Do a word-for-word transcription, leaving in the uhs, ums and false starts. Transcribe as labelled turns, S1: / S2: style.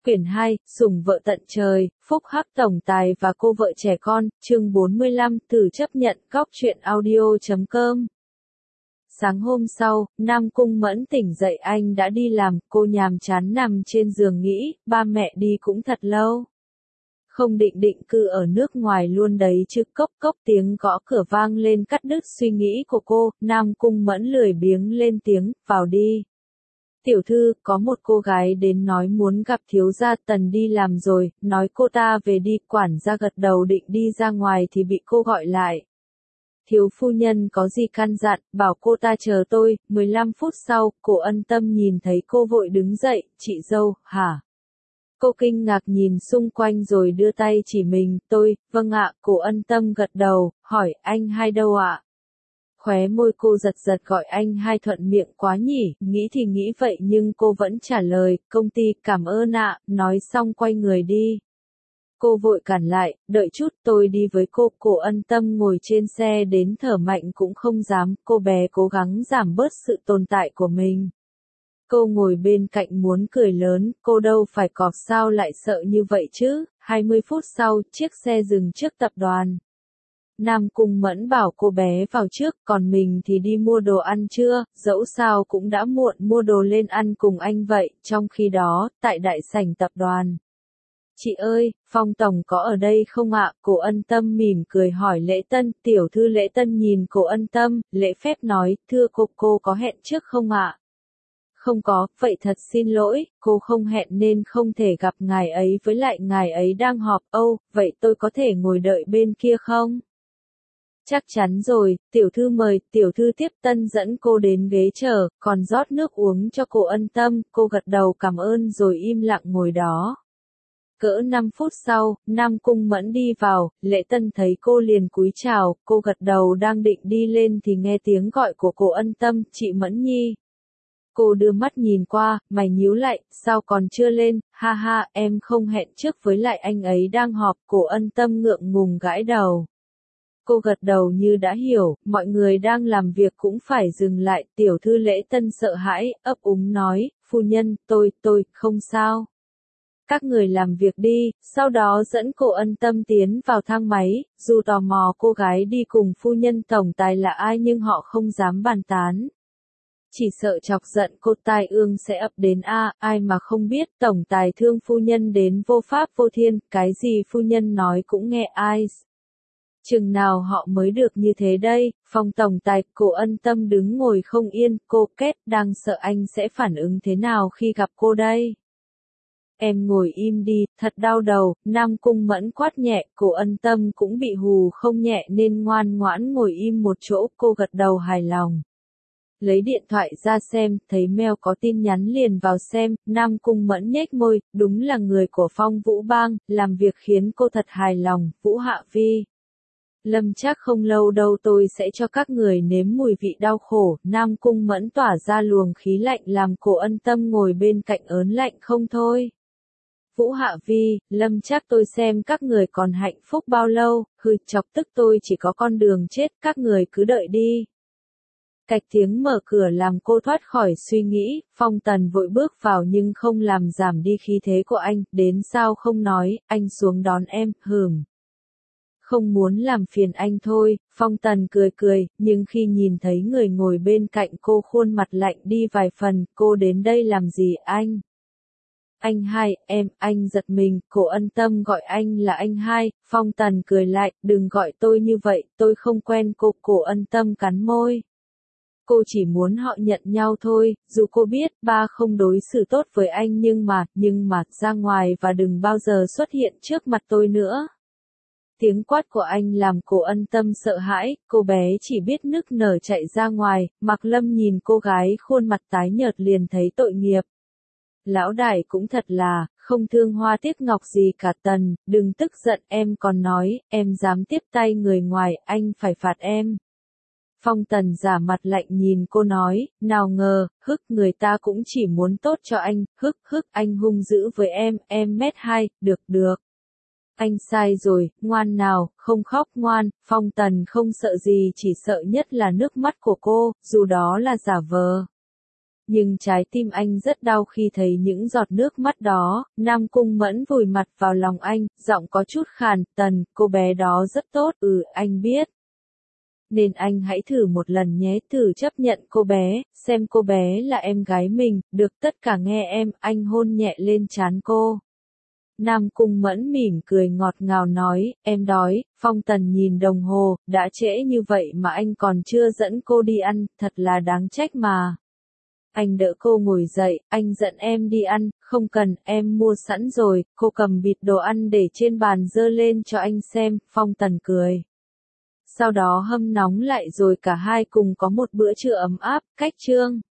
S1: Quyển hai, Sủng vợ tận trời, phúc hắc tổng tài và cô vợ trẻ con, chương bốn mươi lăm, thử chấp nhận, góc truyện audio chấm com. Sáng hôm sau, Nam Cung Mẫn tỉnh dậy anh đã đi làm, cô nhàm chán nằm trên giường nghĩ, ba mẹ đi cũng thật lâu. Không định định cư ở nước ngoài luôn đấy chứ. Cốc cốc tiếng gõ cửa vang lên cắt đứt suy nghĩ của cô, Nam Cung Mẫn lười biếng lên tiếng, vào đi. Tiểu thư, có một cô gái đến nói muốn gặp thiếu gia. Tần đi làm rồi, nói cô ta về đi. Quản gia gật đầu định đi ra ngoài thì bị cô gọi lại. Thiếu phu nhân có gì căn dặn, bảo cô ta chờ tôi. mười lăm phút sau, Cổ Ân Tâm nhìn thấy cô vội đứng dậy, chị dâu, hả? Cô kinh ngạc nhìn xung quanh rồi đưa tay chỉ mình, tôi, vâng ạ. Cổ Ân Tâm gật đầu, hỏi anh hai đâu ạ? Khóe môi cô giật giật, gọi anh hai thuận miệng quá nhỉ, nghĩ thì nghĩ vậy nhưng cô vẫn trả lời, công ty, cảm ơn ạ, nói xong quay người đi. Cô vội cản lại, đợi chút tôi đi với cô. Cổ Ân Tâm ngồi trên xe đến thở mạnh cũng không dám, cô bé cố gắng giảm bớt sự tồn tại của mình. Cô ngồi bên cạnh muốn cười lớn, cô đâu phải cọp sao lại sợ như vậy chứ. hai mươi phút sau, chiếc xe dừng trước tập đoàn. Nam Cung Mẫn bảo cô bé vào trước, còn mình thì đi mua đồ ăn trưa, dẫu sao cũng đã muộn, mua đồ lên ăn cùng anh vậy. Trong khi đó, tại đại sảnh tập đoàn. Chị ơi, Phong Tổng có ở đây không ạ? Cổ Ân Tâm mỉm cười hỏi Lễ Tân. Tiểu thư Lễ Tân nhìn Cổ Ân Tâm, lễ phép nói, thưa cô, cô có hẹn trước không ạ? Không có, vậy thật xin lỗi, cô không hẹn nên không thể gặp ngài ấy, với lại ngài ấy đang họp. Âu, vậy tôi có thể ngồi đợi bên kia không? Chắc chắn rồi, tiểu thư mời. Tiểu thư tiếp tân dẫn cô đến ghế chờ, còn rót nước uống cho Cổ Ân Tâm. Cô gật đầu cảm ơn rồi im lặng ngồi đó. Cỡ năm phút sau, Nam Cung Mẫn đi vào, Lễ Tân thấy cô liền cúi chào, cô gật đầu đang định đi lên thì nghe tiếng gọi của Cổ Ân Tâm, chị Mẫn Nhi. Cô đưa mắt nhìn qua, mày nhíu lại, sao còn chưa lên, ha ha, em không hẹn trước với lại anh ấy đang họp. Cổ Ân Tâm ngượng ngùng gãi đầu. Cô gật đầu như đã hiểu, mọi người đang làm việc cũng phải dừng lại. Tiểu thư Lễ Tân sợ hãi, ấp úng nói, phu nhân, tôi, tôi, không sao. Các người làm việc đi, sau đó dẫn Cổ Ân Tâm tiến vào thang máy, dù tò mò cô gái đi cùng phu nhân tổng tài là ai nhưng họ không dám bàn tán. Chỉ sợ chọc giận cô, tai ương sẽ ập đến a, ai mà không biết tổng tài thương phu nhân đến vô pháp vô thiên, cái gì phu nhân nói cũng nghe ai. Chừng nào họ mới được như thế đây? Phong tổng tài. Cổ Ân Tâm đứng ngồi không yên, cô kết đang sợ anh sẽ phản ứng thế nào khi gặp cô đây. Em ngồi im đi, thật đau đầu. Nam Cung Mẫn quát nhẹ, Cổ Ân Tâm cũng bị hù không nhẹ nên ngoan ngoãn ngồi im một chỗ. Cô gật đầu hài lòng. Lấy điện thoại ra xem, thấy mail có tin nhắn liền vào xem. Nam Cung Mẫn nhếch môi, đúng là người của Phong Vũ Bang, làm việc khiến cô thật hài lòng. Vũ Hạ Vi, Lâm Trác không lâu đâu tôi sẽ cho các người nếm mùi vị đau khổ. Nam Cung Mẫn tỏa ra luồng khí lạnh làm Cổ Ân Tâm ngồi bên cạnh ớn lạnh không thôi. Vũ Hạ Vi, Lâm Trác tôi xem các người còn hạnh phúc bao lâu, hừ, chọc tức tôi chỉ có con đường chết, các người cứ đợi đi. Cạch tiếng mở cửa làm cô thoát khỏi suy nghĩ. Phong Tần vội bước vào nhưng không làm giảm đi khí thế của anh, đến sao không nói, anh xuống đón em, hừm. Không muốn làm phiền anh thôi. Phong Tần cười cười, nhưng khi nhìn thấy người ngồi bên cạnh cô khuôn mặt lạnh đi vài phần, cô đến đây làm gì anh? Anh hai, em, anh giật mình. Cổ Ân Tâm gọi anh là anh hai. Phong Tần cười lại, đừng gọi tôi như vậy, tôi không quen cô. Cổ Ân Tâm cắn môi. Cô chỉ muốn họ nhận nhau thôi, dù cô biết ba không đối xử tốt với anh nhưng mà, nhưng mà, ra ngoài và đừng bao giờ xuất hiện trước mặt tôi nữa. Tiếng quát của anh làm Cổ Ân Tâm sợ hãi, cô bé chỉ biết nức nở chạy ra ngoài. Mạc Lâm nhìn cô gái khuôn mặt tái nhợt liền thấy tội nghiệp. Lão đại cũng thật là, không thương hoa tiếc ngọc gì cả. Tần, đừng tức giận, em còn nói, em dám tiếp tay người ngoài, anh phải phạt em. Phong Tần giả mặt lạnh nhìn cô nói, nào ngờ, hức người ta cũng chỉ muốn tốt cho anh, hức hức anh hung dữ với em, em mét hai, được được. Anh sai rồi, ngoan nào, không khóc ngoan. Phong Tần không sợ gì, chỉ sợ nhất là nước mắt của cô, dù đó là giả vờ. Nhưng trái tim anh rất đau khi thấy những giọt nước mắt đó. Nam Cung Mẫn vùi mặt vào lòng anh, giọng có chút khàn, Tần, cô bé đó rất tốt, ừ, anh biết. Nên anh hãy thử một lần nhé, thử chấp nhận cô bé, xem cô bé là em gái mình, được tất cả nghe em, anh hôn nhẹ lên trán cô. Nam Cung Mẫn mỉm cười ngọt ngào nói, em đói. Phong Tần nhìn đồng hồ, đã trễ như vậy mà anh còn chưa dẫn cô đi ăn, thật là đáng trách mà. Anh đỡ cô ngồi dậy, anh dẫn em đi ăn, không cần, em mua sẵn rồi. Cô cầm bịt đồ ăn để trên bàn dơ lên cho anh xem, Phong Tần cười. Sau đó hâm nóng lại rồi cả hai cùng có một bữa trưa ấm áp, cách chương.